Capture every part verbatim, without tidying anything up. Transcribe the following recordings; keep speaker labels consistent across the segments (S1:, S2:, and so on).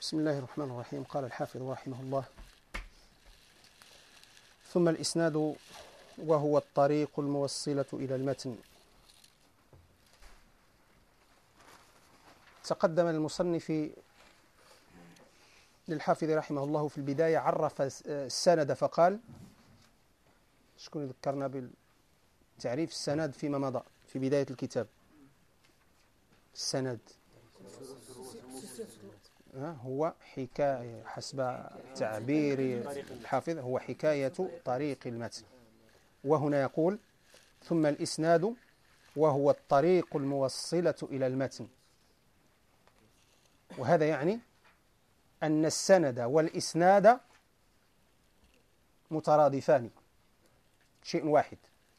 S1: بسم الله الرحمن الرحيم. قال الحافظ رحمه الله: ثم الإسناد وهو الطريق الموصلة إلى المتن. تقدم المصنف للحافظ رحمه الله في البداية عرف السند فقال، شكون ذكرنا بالتعريف السند فيما مضى في بداية الكتاب؟ السند هو حكاية حسب تعبير الحافظ هو حكاية طريق المتن. وهنا يقول: ثم الإسناد وهو الطريق الموصلة إلى المتن. وهذا يعني أن السند والإسناد مترادفان، شيء واحد.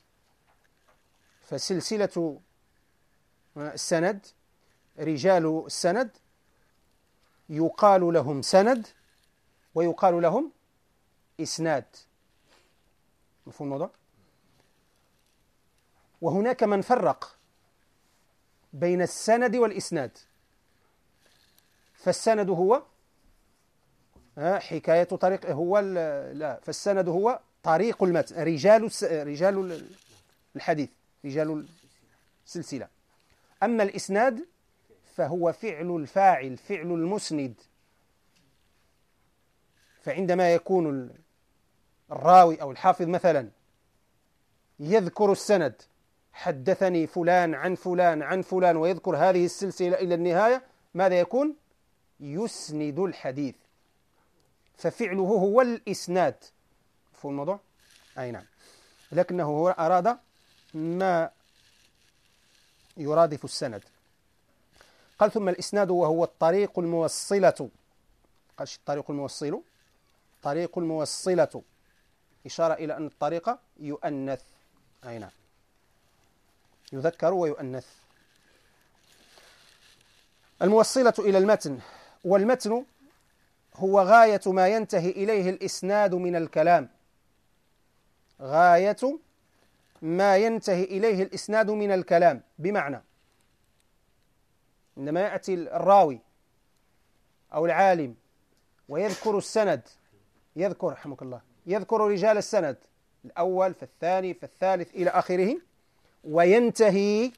S1: فسلسلة السند، رجال السند يقال لهم سند ويقال لهم إسناد. مفهوم الموضوع؟ وهناك من فرق بين السند والإسناد. فالسند هو حكاية طريق هو لا فالسند هو طريق المتن، رجال رجال الحديث، رجال السلسلة. أما الإسناد فهو فعل الفاعل، فعل المسند. فعندما يكون الراوي أو الحافظ مثلا يذكر السند، حدثني فلان عن فلان عن فلان، ويذكر هذه السلسلة إلى النهاية، ماذا يكون؟ يسند الحديث. ففعله هو الإسناد. مفهوم الموضوع؟ أي نعم. لكنه هو أراد ما يرادف السند. قال: ثم الإسناد وهو الطريق الموصلة. قالش الطريق الموصل، طريق الموصلة، إشارة إلى أن الطريق يؤنث. أي نعم، يذكر ويؤنث. الموصلة إلى المتن. والمتن هو غاية ما ينتهي إليه الإسناد من الكلام. غاية ما ينتهي إليه الإسناد من الكلام، بمعنى عندما يأتي الراوي أو العالم ويذكر السند، يذكر رحمك الله يذكر رجال السند الأول فالثاني فالثالث إلى آخره، وينتهي،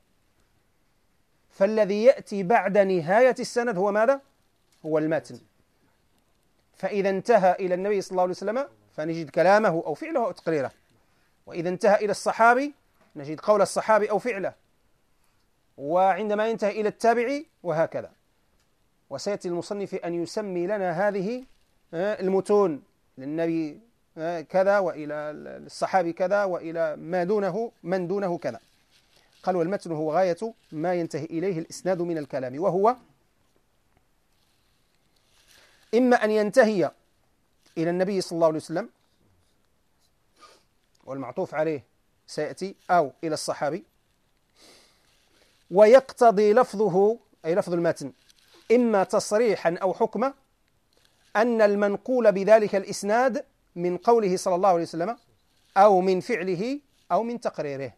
S1: فالذي يأتي بعد نهاية السند هو ماذا؟ هو المتن. فإذا انتهى إلى النبي صلى الله عليه وسلم فنجد كلامه أو فعله أو تقريره، وإذا انتهى إلى الصحابي نجد قول الصحابي أو فعله، وعندما ينتهي إلى التابعي، وهكذا. وسيأتي المصنف أن يسمي لنا هذه المتون للنبي كذا، وإلى الصحابي كذا، وإلى ما دونه من دونه كذا. قال: والمتن هو غاية ما ينتهي إليه الإسناد من الكلام، وهو إما أن ينتهي إلى النبي صلى الله عليه وسلم، والمعطوف عليه سيأتي، أو إلى الصحابي. ويقتضي لفظه، أي لفظ المتن، إما تصريحا أو حكما، أن المنقول بذلك الإسناد من قوله صلى الله عليه وسلم، أو من فعله، أو من تقريره.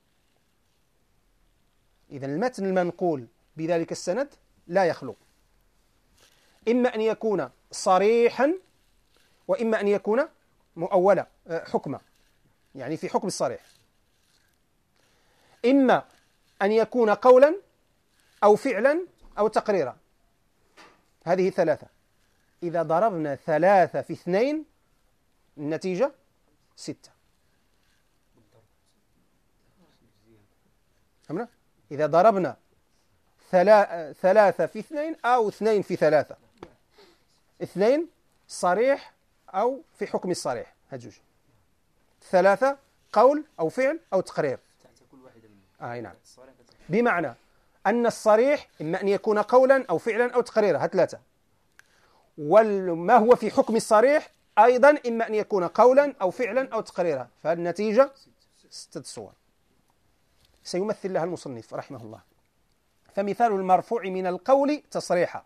S1: إذن المتن المنقول بذلك السند لا يخلو، إما أن يكون صريحا، وإما أن يكون مؤولا حكما، يعني في حكم الصريح. إما أن يكون قولا أو فعلا أو تقريرا. هذه ثلاثة. إذا ضربنا ثلاثة في اثنين النتيجة ستة. فهمنا؟ إذا ضربنا ثلاثة في اثنين أو اثنين في ثلاثة، اثنين صريح أو في حكم الصريح، هجوج. ثلاثة قول أو فعل أو تقرير. آه نعم. بمعنى أن الصريح إما أن يكون قولا أو فعلا أو تقريرا، هثلاثة. وما هو في حكم الصريح أيضا إما أن يكون قولا أو فعلا أو تقريرا، فالنتيجة ستة صور. سيمثل لها المصنف رحمه الله. فمثال المرفوع من القول تصريحا.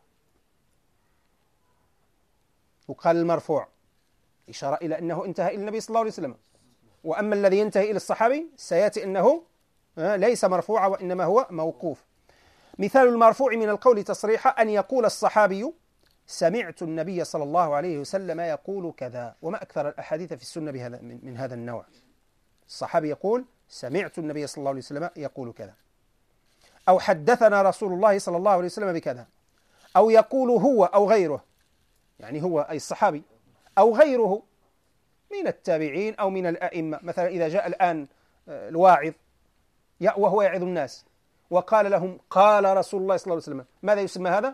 S1: وقال المرفوع إشارة إلى أنه انتهى إلى النبي صلى الله عليه وسلم. وأما الذي ينتهي إلى الصحابي سيأتي أنه ليس مرفوعا وإنما هو موقوف. مثال المرفوع من القول تصريحا أن يقول الصحابي: سمعت النبي صلى الله عليه وسلم يقول كذا. وما أكثر الأحاديث في السنة بهذا من, من هذا النوع. الصحابي يقول سمعت النبي صلى الله عليه وسلم يقول كذا، أو حدثنا رسول الله صلى الله عليه وسلم بكذا، أو يقول هو أو غيره، يعني هو أي الصحابي أو غيره من التابعين أو من الأئمة. مثلا إذا جاء الآن الواعظ وهو يعظ الناس وقال لهم قال رسول الله صلى الله عليه وسلم، ماذا يسمى هذا؟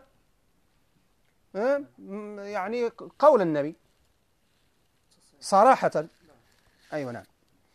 S1: يعني قول النبي صراحة. أيوة نعم.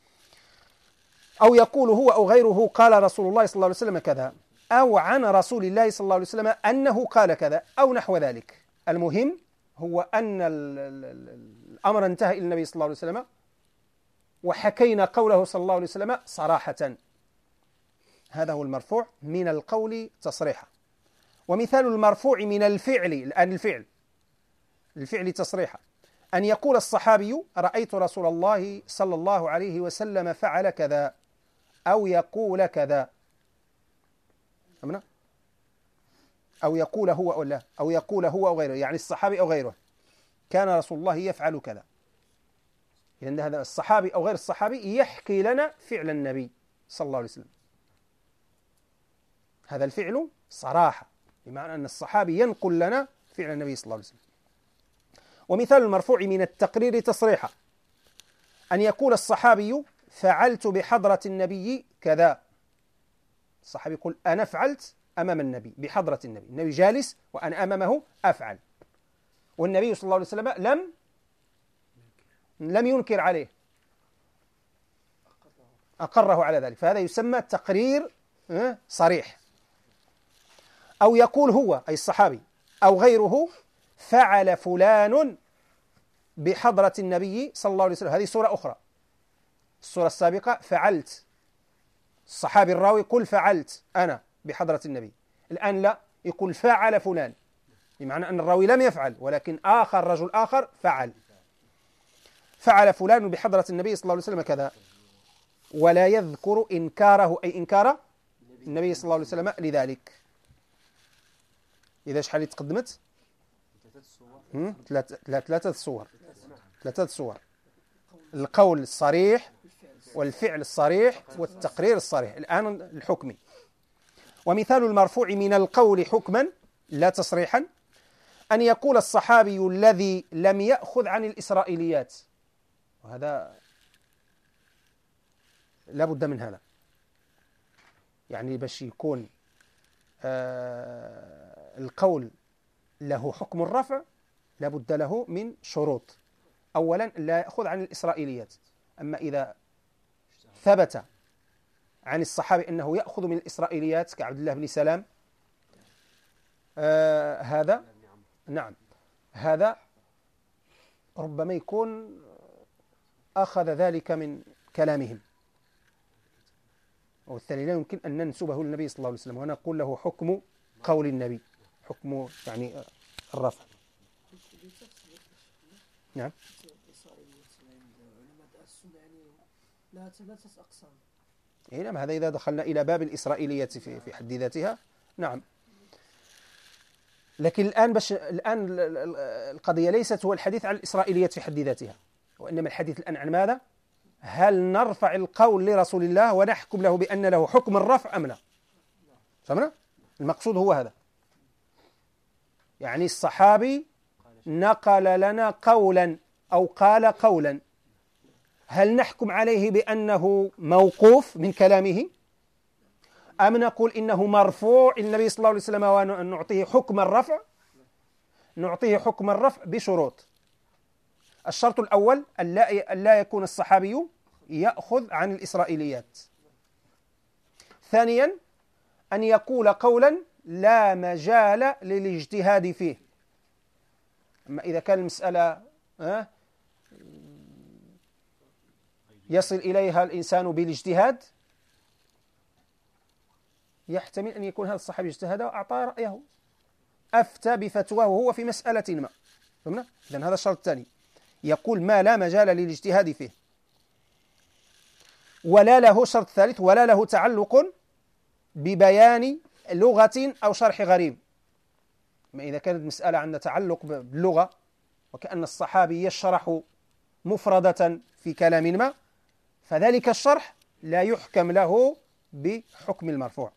S1: أو يقول هو أو غيره قال رسول الله صلى الله عليه وسلم كذا، أو عن رسول الله صلى الله عليه وسلم أنه قال كذا أو نحو ذلك. المهم هو أن الأمر انتهى إلى النبي صلى الله عليه وسلم وحكينا قوله صلى الله عليه وسلم صراحة. هذا هو المرفوع من القول تصريحا. ومثال المرفوع من الفعل، الآن الفعل الفعل تصريحا، أن يقول الصحابي رأيت رسول الله صلى الله عليه وسلم فعل كذا، أو يقول كذا، أو يقول هو أو لا، أو يقول هو أو غيره، يعني الصحابي أو غيره كان رسول الله يفعل كذا. لأن هذا الصحابي أو غير الصحابي يحكي لنا فعل النبي صلى الله عليه وسلم. هذا الفعل صراحة، بمعنى أن الصحابي ينقل لنا فعل النبي صلى الله عليه وسلم. ومثال المرفوع من التقرير تصريحا، أن يقول الصحابي فعلت بحضرة النبي كذا. الصحابي يقول أنا فعلت أمام النبي بحضرة النبي، النبي جالس وأنا أمامه أفعل، والنبي صلى الله عليه وسلم لم لم ينكر عليه، أقره على ذلك، فهذا يسمى تقرير صريح. أو يقول هو أي الصحابي أو غيره فعل فلان بحضرة النبي صلى الله عليه وسلم، هذه صورة أخرى. الصورة السابقة فعلت، الصحابي الراوي يقول فعلت أنا بحضرة النبي، الآن لا، يقول فعل فلان، بمعنى أن الراوي لم يفعل ولكن آخر رجل آخر فعل. فعل فلان بحضرة النبي صلى الله عليه وسلم كذا، ولا يذكر إنكاره أي إنكار النبي صلى الله عليه وسلم لذلك. إذا شحال تقدمت؟ ثلاثة صور ثلاثة صور القول الصريح والفعل الصريح والتقرير الصريح. الآن الحكمي. ومثال المرفوع من القول حكما لا تصريحا، أن يقول الصحابي الذي لم يأخذ عن الإسرائيليات، وهذا لا بد من هذا، يعني باش يكون آه القول له حكم الرفع لا بد له من شروط. أولا لا يأخذ عن الإسرائيليات، أما إذا ثبت عن الصحابي أنه يأخذ من الإسرائيليات كعبد الله بن سلام، آه هذا نعم هذا ربما يكون أخذ ذلك من كلامهم، والثاني لا يمكن أن ننسبه للنبي صلى الله عليه وسلم ونقول له حكم قول النبي، حكم يعني الرفع. نعم.
S2: لا ثلاثة أقسام.
S1: إيه نعم، هذا إذا دخلنا إلى باب الإسرائيليات في في حد ذاتها. نعم. لكن الآن باش الآن القضية ليست هو الحديث عن الإسرائيليات في حد ذاتها، وإنما الحديث الآن عن ماذا؟ هل نرفع القول لرسول الله ونحكم له بأن له حكم الرفع أم لا؟ فهمنا؟ المقصود هو هذا، يعني الصحابي نقل لنا قولا أو قال قولا، هل نحكم عليه بأنه موقوف من كلامه أم نقول إنه مرفوع النبي صلى الله عليه وسلم ونعطيه حكم الرفع؟ نعطيه حكم الرفع بشروط. الشرط الأول أن لا يكون الصحابي يأخذ عن الإسرائيليات. ثانيا أن يقول قولا لا مجال للاجتهاد فيه. أما إذا كان المسألة يصل إليها الإنسان بالاجتهاد، يحتمل أن يكون هذا الصحابي اجتهد وأعطى رأيه، أفتى بفتواه هو في مسألة ما. فهمنا؟ إذن هذا الشرط الثاني، يقول ما لا مجال للاجتهاد فيه. ولا له شرط ثالث، ولا له تعلق ببيان لغة أو شرح غريب. أما إذا كانت مسألة عندها تعلق باللغة وكأن الصحابي يشرح مفردة في كلام ما، فذلك الشرح لا يحكم له بحكم المرفوع.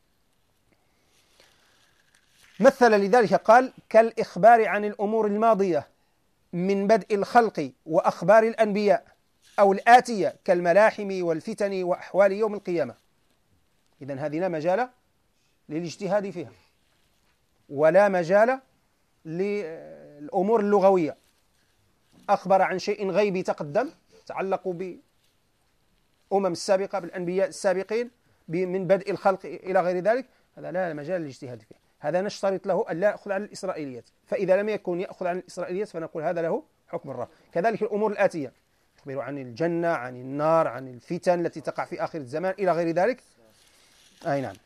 S1: مثل لذلك قال: كالإخبار عن الأمور الماضية من بدء الخلق وأخبار الأنبياء، أو الآتية كالملاحم والفتن وأحوال يوم القيامة. إذن هذه لا مجال للاجتهاد فيها، ولا مجال للأمور اللغوية. أخبر عن شيء غيبي تقدم تعلق بأمم السابقة، بالأنبياء السابقين، من بدء الخلق إلى غير ذلك، هذا لا مجال للاجتهاد فيه. هذا نشترط له أن لا يأخذ عن الإسرائيليات، فإذا لم يكن يأخذ عن الإسرائيليات فنقول هذا له حكم الرفع. كذلك الأمور الآتية، يخبر عن الجنة، عن النار، عن الفتن التي تقع في آخر الزمان إلى غير ذلك. أي نعم.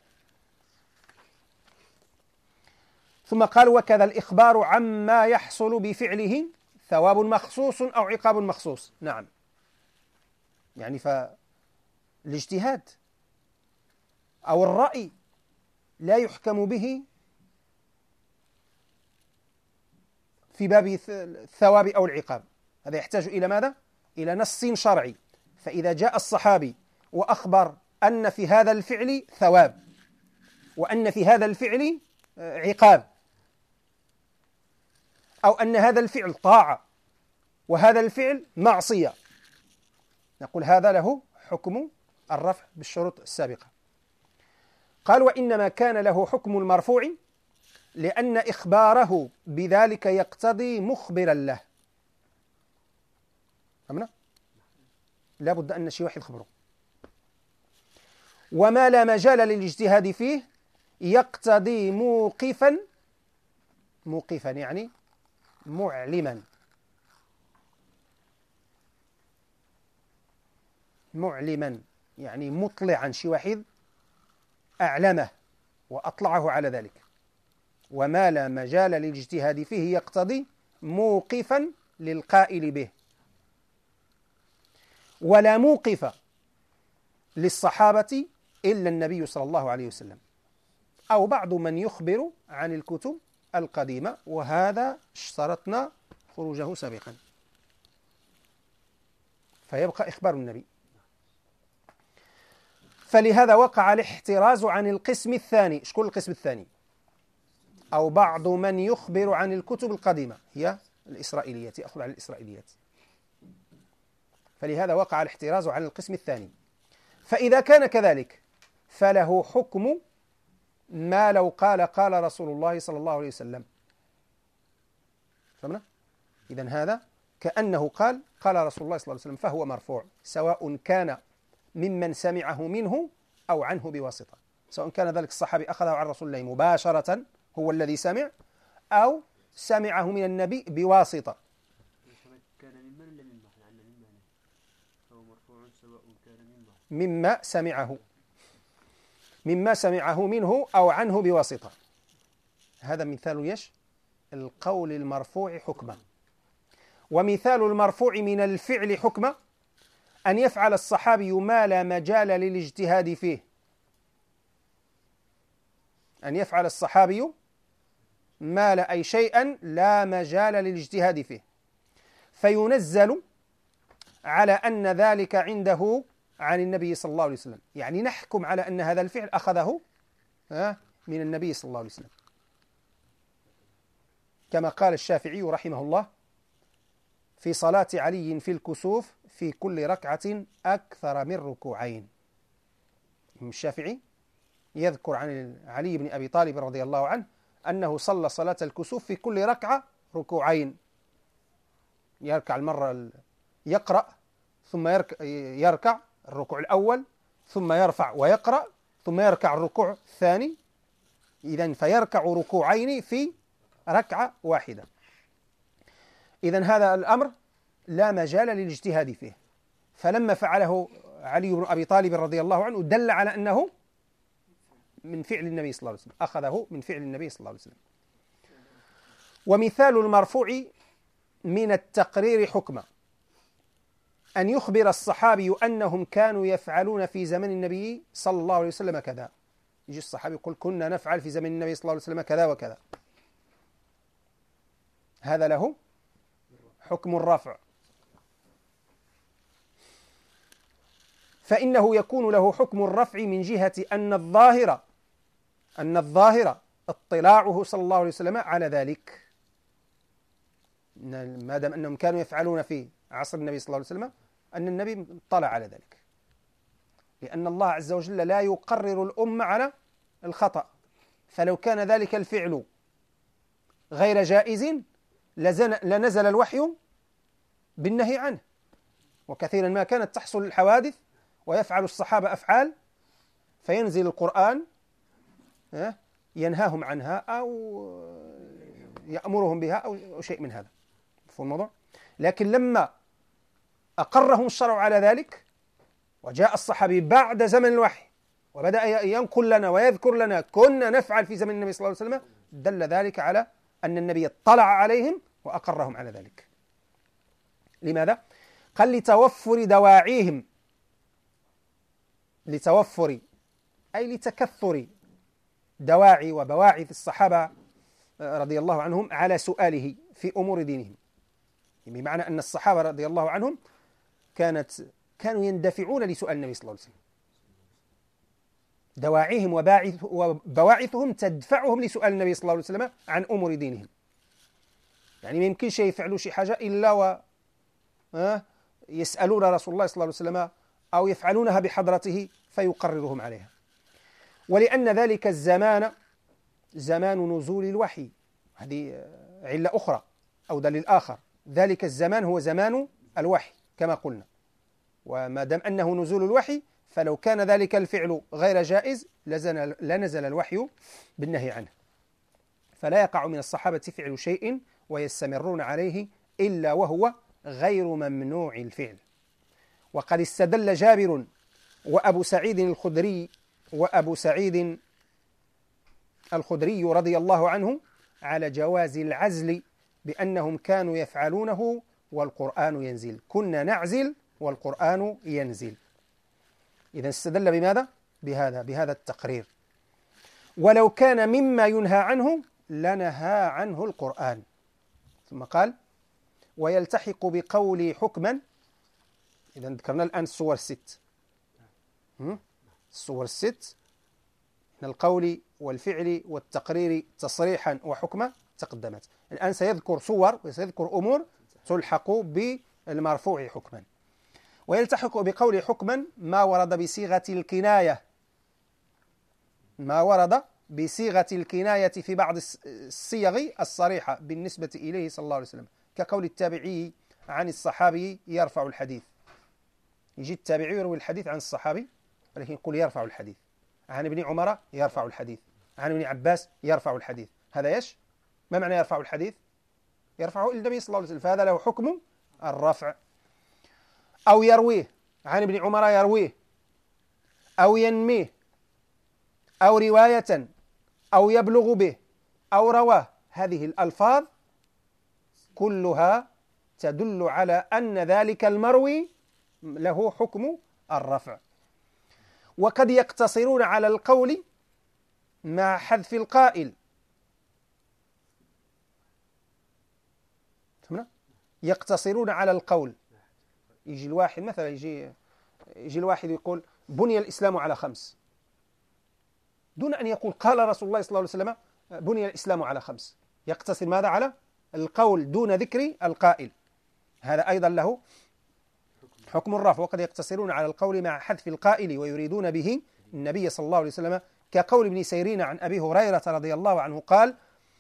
S1: ثم قال: وكذا الإخبار عما يحصل بفعله ثواب مخصوص أو عقاب مخصوص. نعم، يعني فالاجتهاد أو الرأي لا يحكم به في باب الثواب أو العقاب، هذا يحتاج إلى ماذا؟ إلى نص شرعي. فإذا جاء الصحابي وأخبر أن في هذا الفعل ثواب وأن في هذا الفعل عقاب، أو أن هذا الفعل طاعة وهذا الفعل معصية، نقول هذا له حكم الرفع بالشروط السابقة. قال: وإنما كان له حكم المرفوع لأن إخباره بذلك يقتضي مخبرا له. فهمنا؟ لا بد أن شيء واحد خبره. وما لا مجال للاجتهاد فيه يقتضي موقفا، موقفا يعني معلما، معلما يعني مطلعا، شي واحد أعلمه وأطلعه على ذلك. وما لا مجال للاجتهاد فيه يقتضي موقفا للقائل به. ولا موقف للصحابة إلا النبي صلى الله عليه وسلم، أو بعض من يخبر عن الكتب القديمة، وهذا اشترطنا خروجه سابقا، فيبقى إخبار النبي. فلهذا وقع الاحتراز عن القسم الثاني. شكون القسم الثاني؟ أو بعض من يخبر عن الكتب القديمة، هي الإسرائيليات، يأخذ عن الإسرائيليات. فلهذا وقع الاحتراز عن القسم الثاني. فإذا كان كذلك فله حكم ما لو قال قال رسول الله صلى الله عليه وسلم. فهمنا؟ إذن هذا كأنه قال قال رسول الله صلى الله عليه وسلم، فهو مرفوع، سواء كان ممن سمعه منه أو عنه بواسطة، سواء كان ذلك الصحابي أخذه عن رسول الله مباشرة هو الذي سمع، أو سمعه من النبي بواسطة. مما سمعه مما سمعه منه أو عنه بواسطة. هذا مثال يش القول المرفوع حكما. ومثال المرفوع من الفعل حكما أن يفعل الصحابي ما لا مجال للاجتهاد فيه. أن يفعل الصحابي ما لا أي شيئا لا مجال للاجتهاد فيه، فينزل على أن ذلك عنده عن النبي صلى الله عليه وسلم، يعني نحكم على أن هذا الفعل أخذه من النبي صلى الله عليه وسلم، كما قال الشافعي رحمه الله في صلاة علي في الكسوف: في كل ركعة أكثر من ركوعين. الشافعي يذكر عن علي بن أبي طالب رضي الله عنه أنه صلى صلاة الكسوف في كل ركعة ركوعين، يركع المرة يقرأ ثم يركع الركوع الأول ثم يرفع ويقرأ ثم يركع الركوع الثاني، إذن فيركع ركوعين في ركعة واحدة. إذن هذا الأمر لا مجال للاجتهاد فيه، فلما فعله علي بن أبي طالب رضي الله عنه دل على أنه من فعل النبي صلى الله عليه وسلم، أخذه من فعل النبي صلى الله عليه وسلم. ومثال المرفوع من التقرير حكما أن يخبر الصحابي أنهم كانوا يفعلون في زمن النبي صلى الله عليه وسلم كذا. يجي الصحابي يقول كنا نفعل في زمن النبي صلى الله عليه وسلم كذا وكذا، هذا له حكم الرفع. فإنه يكون له حكم الرفع من جهة أن الظاهر أن الظاهر اطلاعه صلى الله عليه وسلم على ذلك، ما دام أنهم كانوا يفعلون في عصر النبي صلى الله عليه وسلم أن النبي اطلع على ذلك، لأن الله عز وجل لا يقرر الأمة على الخطأ، فلو كان ذلك الفعل غير جائز لنزل الوحي بالنهي عنه. وكثيرا ما كانت تحصل الحوادث ويفعل الصحابة أفعال فينزل القرآن ينهاهم عنها أو يأمرهم بها أو شيء من هذا في الموضوع. لكن لما أقرهم الشرع على ذلك وجاء الصحابي بعد زمن الوحي وبدأ ينقل لنا ويذكر لنا كنا نفعل في زمن النبي صلى الله عليه وسلم، دل ذلك على أن النبي اطلع عليهم وأقرهم على ذلك. لماذا؟ قال لتوفر دواعيهم، لتوفر أي لتكثر دواعي وبواعث الصحابة رضي الله عنهم على سؤاله في أمور دينهم، بمعنى أن الصحابة رضي الله عنهم كانت كانوا يندفعون لسؤال النبي صلى الله عليه وسلم، دواعيهم وباعث وبواعثهم تدفعهم لسؤال النبي صلى الله عليه وسلم عن أمور دينهم. يعني ما يمكنش يفعلوا شي حاجة إلا و يسألون رسول الله صلى الله عليه وسلم أو يفعلونها بحضرته فيقررهم عليها. ولأن ذلك الزمان زمان نزول الوحي، هذه علة أخرى أو دليل آخر، ذلك الزمان هو زمان الوحي كما قلنا، وما دام أنه نزول الوحي فلو كان ذلك الفعل غير جائز لنزل الوحي بالنهي عنه، فلا يقع من الصحابة فعل شيء ويستمرون عليه إلا وهو غير ممنوع الفعل. وقد استدل جابر وأبو سعيد الخدري وأبو سعيد الخدري رضي الله عنه على جواز العزل بأنهم كانوا يفعلونه والقرآن ينزل، كنا نعزل والقرآن ينزل. إذن استدل بماذا؟ بهذا بهذا التقرير. ولو كان مما ينهى عنه لنهى عنه القرآن. ثم قال ويلتحق بقولي حكما. إذا ذكرنا الآن الصور الست، الصور الست من القول والفعل والتقرير تصريحا وحكما تقدمت. الآن سيذكر صور وسيذكر أمور تلحق بالمرفوع حكما. ويلتحق بقول حكما ما ورد بصيغة الكناية، ما ورد بصيغة الكناية في بعض الصيغ الصريحة بالنسبة إليه صلى الله عليه وسلم، كقول التابعي عن الصحابي يرفع الحديث. يجي التابعي يروي الحديث عن الصحابي ولكن يقول يرفع الحديث، عن ابن عمر يرفع الحديث، عن ابن عباس يرفع الحديث. هذا ايش؟ ما معنى يرفع الحديث؟ يرفعه إلى النبي صلى الله عليه وسلم، فهذا له حكم الرفع. أو يرويه، عن ابن عمر يرويه، أو ينميه، أو رواية، أو يبلغ به، أو رواه. هذه الألفاظ كلها تدل على أن ذلك المروي له حكم الرفع. وقد يقتصرون على القول مع حذف القائل. فهمنا؟ يقتصرون على القول. يجي الواحد مثلا يجي يجي الواحد يقول بني الإسلام على خمس، دون أن يقول قال رسول الله صلى الله عليه وسلم بني الإسلام على خمس. يقتصر ماذا؟ على القول دون ذكر القائل. هذا أيضا له حكم الرفع. وقد يقتصرون على القول مع حذف القائل ويريدون به النبي صلى الله عليه وسلم، كقول ابن سيرين عن أبي هريرة رضي الله عنه قال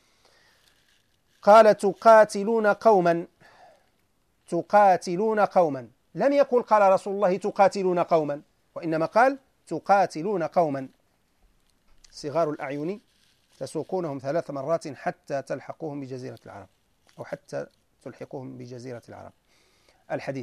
S1: قال تقاتلون قوما تقاتلون قوما، لم يقل قال رسول الله تقاتلون قوما، وإنما قال تقاتلون قوما صغار الأعين تسوقونهم ثلاث مرات حتى تلحقوهم بجزيرة العرب، أو حتى تلحقوهم بجزيرة العرب. الحديث.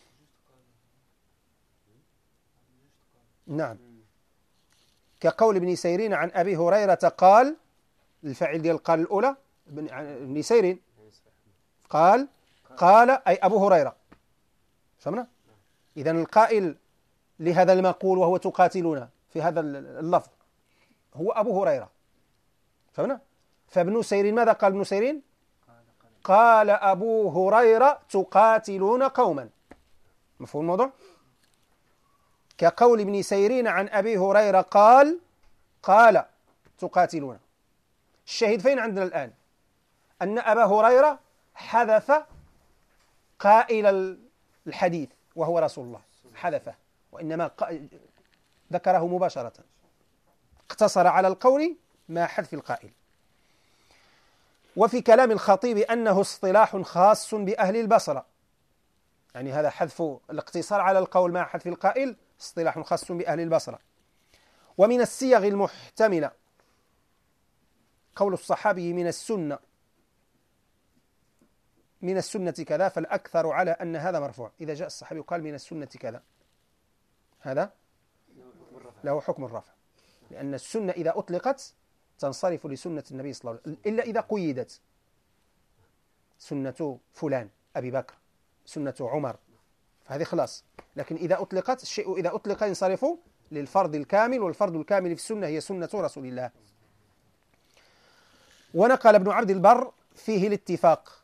S1: نعم، كقول ابن سيرين عن أبي هريرة قال، الفاعل ديال قال الأولى ابن سيرين قال قال أي أبو هريرة. فهمنا؟ إذن القائل لهذا المقول وهو تقاتلون في هذا اللفظ هو أبو هريرة. فهمنا؟ فابن سيرين ماذا قال ابن سيرين؟ قال أبو هريرة تقاتلون قوما. مفهوم الموضوع؟ كقول ابن سيرين عن أبي هريرة قال قال تقاتلون. الشاهد فين عندنا الآن؟ أن أبا هريرة حذف قائل الحديث وهو رسول الله، حذفه، وإنما ذكره مباشرة، اقتصر على القول مع حذف القائل. وفي كلام الخطيب أنه اصطلاح خاص بأهل البصرة، يعني هذا حذف الاقتصار على القول مع حذف القائل اصطلاح خاص بأهل البصرة. ومن الصيغ المحتملة قول الصحابي من السنة من السنة كذا، فالأكثر على أن هذا مرفوع. إذا جاء الصحابي وقال من السنة كذا هذا له حكم الرفع، لأن السنة إذا أطلقت تنصرف لسنة النبي صلى الله عليه وسلم، إلا إذا قيدت سنة فلان أبي بكر، سنة عمر، فهذه خلاص. لكن إذا أطلقت الشيء إذا أطلق ينصرف للفرد الكامل، والفرد الكامل في السنة هي سنة رسول الله. ونقل ابن عبد البر فيه الاتفاق،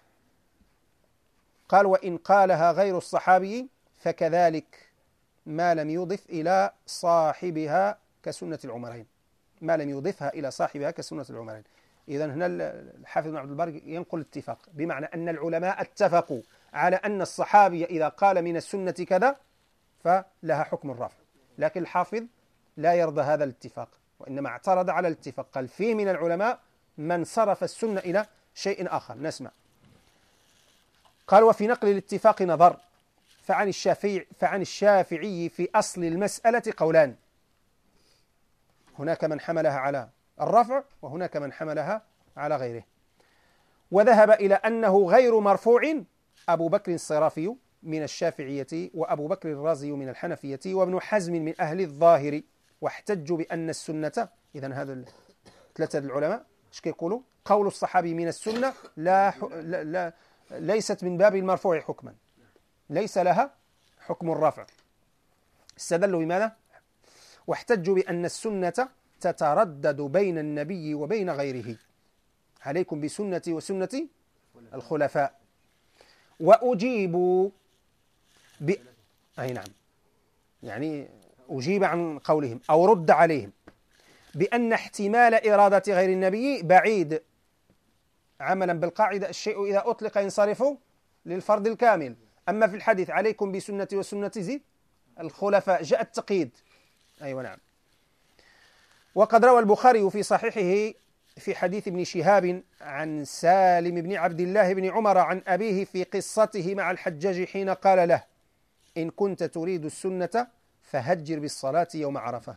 S1: قال وإن قالها غير الصحابي فكذلك ما لم يضف إلى صاحبها كسنة العمرين، ما لم يضفها إلى صاحبها كسنة العمرين. إذن هنا الحافظ ابن عبد البر ينقل اتفاق، بمعنى أن العلماء اتفقوا على أن الصحابي إذا قال من السنة كذا فلها حكم الرفع، لكن الحافظ لا يرضى هذا الاتفاق، وإنما اعترض على الاتفاق، قال فيه من العلماء من صرف السنة إلى شيء آخر. نسمع. قال وفي نقل الاتفاق نظر، فعن الشافعي, فعن الشافعي في أصل المسألة قولان، هناك من حملها على الرفع وهناك من حملها على غيره. وذهب إلى أنه غير مرفوع أبو بكر الصرافي من الشافعية، وأبو بكر الرازي من الحنفية، وابن حزم من أهل الظاهر، واحتجوا بأن السنة. إذن هذا ثلاثة العلماء ايش كيقولوا؟ قول الصحابي من السنة لا, لا, لا ليست من باب المرفوع حكما، ليس لها حكم الرفع. استدلوا بماذا؟ واحتجوا بأن السنة تتردد بين النبي وبين غيره، عليكم بسنتي وسنة الخلفاء. وأجيبوا ب... أي نعم، يعني أجيب عن قولهم أو رد عليهم بأن احتمال إرادة غير النبي بعيد، عملا بالقاعدة الشيء إذا أطلق ينصرف للفرد الكامل. أما في الحديث عليكم بسنتي وسنة زيد الخلفاء جاء التقييد. أيوة نعم. وقد روى البخاري في صحيحه في حديث ابن شهاب عن سالم بن عبد الله بن عمر عن أبيه في قصته مع الحجاج حين قال له إن كنت تريد السنة فهجر بالصلاة يوم عرفة،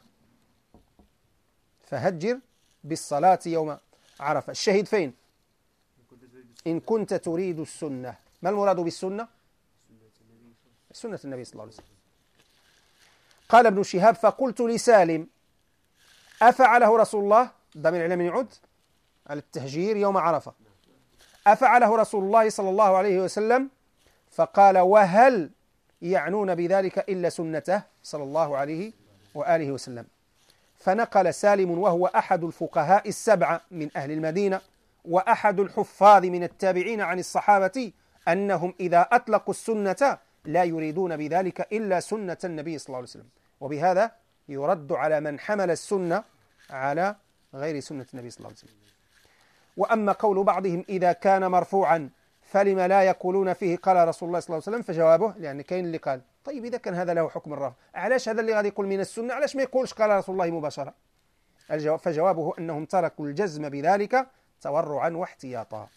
S1: فهجر بالصلاة يوم عرفة. الشهيد فين؟ إن كنت تريد السنة. ما المراد بالسنة؟ سنة النبي صلى الله عليه وسلم. قال ابن شهاب فقلت لسالم أفعله رسول الله؟ ضمير العلم يعود على التهجير يوم عرفة. أفعله رسول الله صلى الله عليه وسلم؟ فقال وهل يعنون بذلك إلا سنته صلى الله عليه وآله وسلم. فنقل سالم وهو أحد الفقهاء السبعة من أهل المدينة وأحد الحفاظ من التابعين عن الصحابة أنهم إذا أطلقوا السنة لا يريدون بذلك إلا سنة النبي صلى الله عليه وسلم، وبهذا يرد على من حمل السنة على غير سنة النبي صلى الله عليه وسلم. وأما قول بعضهم إذا كان مرفوعا فلم لا يقولون فيه قال رسول الله صلى الله عليه وسلم، فجوابه لأن كاين اللي قال طيب إذا كان هذا له حكم الرفع علاش هذا اللي غادي يقول من السنة علاش ما يقولش قال رسول الله مباشرة؟ الجواب فجوابه أنهم تركوا الجزم بذلك تورعا واحتياطا.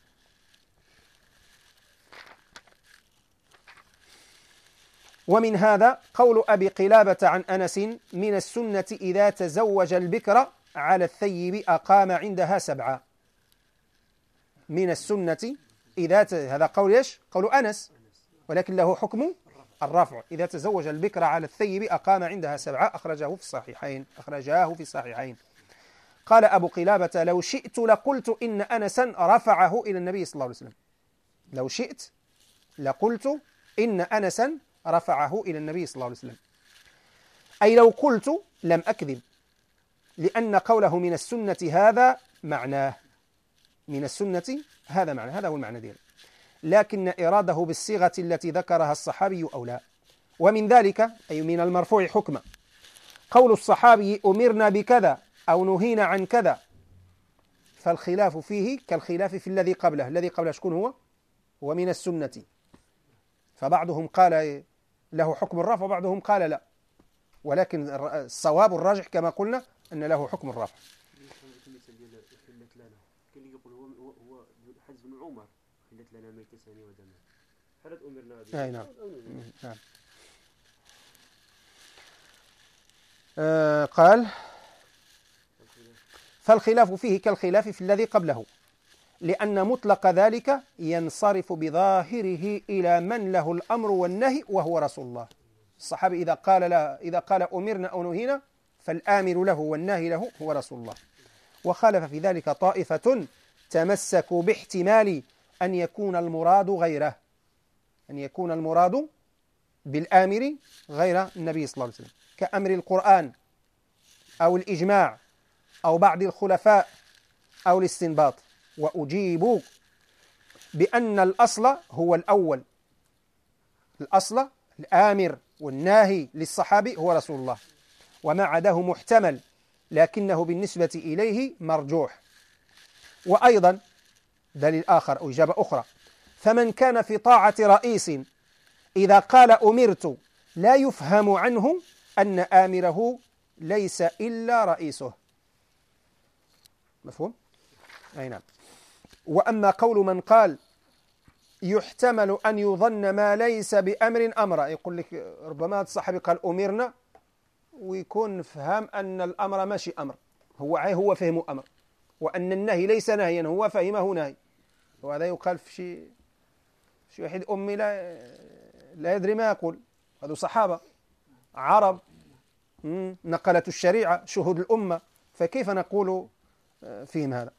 S1: ومن هذا قول أبي قلابة عن أنس من السنة إذا تزوج البكر على الثيب أقام عندها سبعة. من السنة إذا ت... هذا قول إيش؟ قول أنس، ولكن له حكم الرفع. إذا تزوج البكر على الثيب أقام عندها سبعة، أخرجه في الصحيحين أخرجاه في الصحيحين. قال أبو قلابة لو شئت لقلت إن أنسا رفعه إلى النبي صلى الله عليه وسلم. لو شئت لقلت إن أنسا رفعه إلى النبي صلى الله عليه وسلم، أي لو قلت لم أكذب، لأن قوله من السنة هذا معناه. من السنة هذا معنى، هذا هو المعنى ديالو، لكن إراده بالصيغة التي ذكرها الصحابي أو لا. ومن ذلك أي من المرفوع حكما قول الصحابي أمرنا بكذا أو نهينا عن كذا، فالخلاف فيه كالخلاف في الذي قبله. الذي قبله شكون هو؟ هو من السنة، فبعضهم قال له حكم الرفع وبعضهم قال لا، ولكن الصواب الراجح كما قلنا أن له حكم الرفع. أي نعم. نعم. آه قال فالخلاف فيه كالخلاف في الذي قبله، لأن مطلق ذلك ينصرف بظاهره إلى من له الأمر والنهي وهو رسول الله. الصحابي إذا قال لا إذا قال أمرنا أو نهينا فالآمر له والناهي له هو رسول الله. وخالف في ذلك طائفة تمسكوا باحتمال أن يكون المراد غيره، أن يكون المراد بالآمر غير النبي صلى الله عليه وسلم، كأمر القرآن أو الإجماع أو بعض الخلفاء أو الاستنباط. وأجيب بأن الأصل هو الأول، الأصل الآمر والناهي للصحابي هو رسول الله، وما عداه محتمل لكنه بالنسبة إليه مرجوح. وأيضا دليل آخر أو إجابة أخرى، فمن كان في طاعة رئيس إذا قال أمرت لا يفهم عنه أن آمره ليس إلا رئيسه. مفهوم؟ أي نعم. وأما قول من قال يحتمل أن يظن ما ليس بأمر أمر، يقول لك ربما الصحابي قال أمرنا ويكون فهم أن الأمر ماشي أمر، هو هو فهمه أمر، وأن النهي ليس نهيا هو فهمه نهي. وهذا يقال في شيء شي واحد أمي لا لا يدري ما يقول. هذو صحابة عرب نقلت الشريعة شهود الأمة، فكيف نقول فيهم هذا؟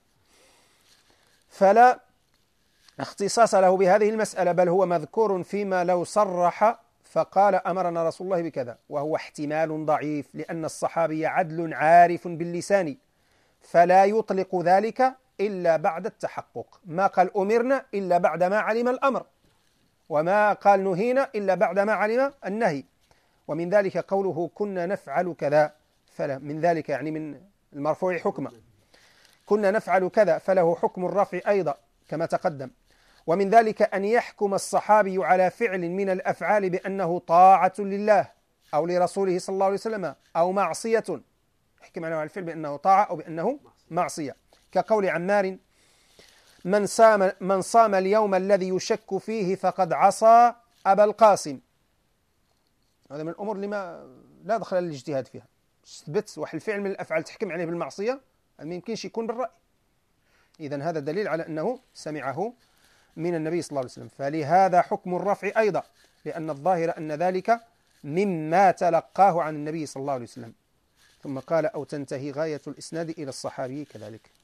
S1: فلا اختصاص له بهذه المسألة، بل هو مذكور فيما لو صرح فقال أمرنا رسول الله بكذا، وهو احتمال ضعيف لأن الصحابي عدل عارف باللسان، فلا يطلق ذلك إلا بعد التحقق. ما قال أمرنا إلا بعد ما علم الأمر، وما قال نهينا إلا بعد ما علم النهي. ومن ذلك قوله كنا نفعل كذا، فلا من ذلك يعني من المرفوع حكما، كنا نفعل كذا فله حكم الرفع أيضا كما تقدم. ومن ذلك أن يحكم الصحابي على فعل من الأفعال بأنه طاعة لله أو لرسوله صلى الله عليه وسلم أو معصية، يحكم على الفعل بأنه طاعة أو بأنه معصية، كقول عمار من صام, من صام اليوم الذي يشك فيه فقد عصى أبا القاسم. هذا من الأمور اللي ما لا دخل للاجتهاد فيها. تثبت واحد الفعل من الأفعال تحكم عليه بالمعصية ما يمكنش يكون بالرأي. إذن هذا دليل على أنه سمعه من النبي صلى الله عليه وسلم. فلهذا حكم الرفع أيضا، لأن الظاهر أن ذلك مما تلقاه عن النبي صلى الله عليه وسلم. ثم قال أو تنتهي غاية الإسناد إلى الصحابي كذلك.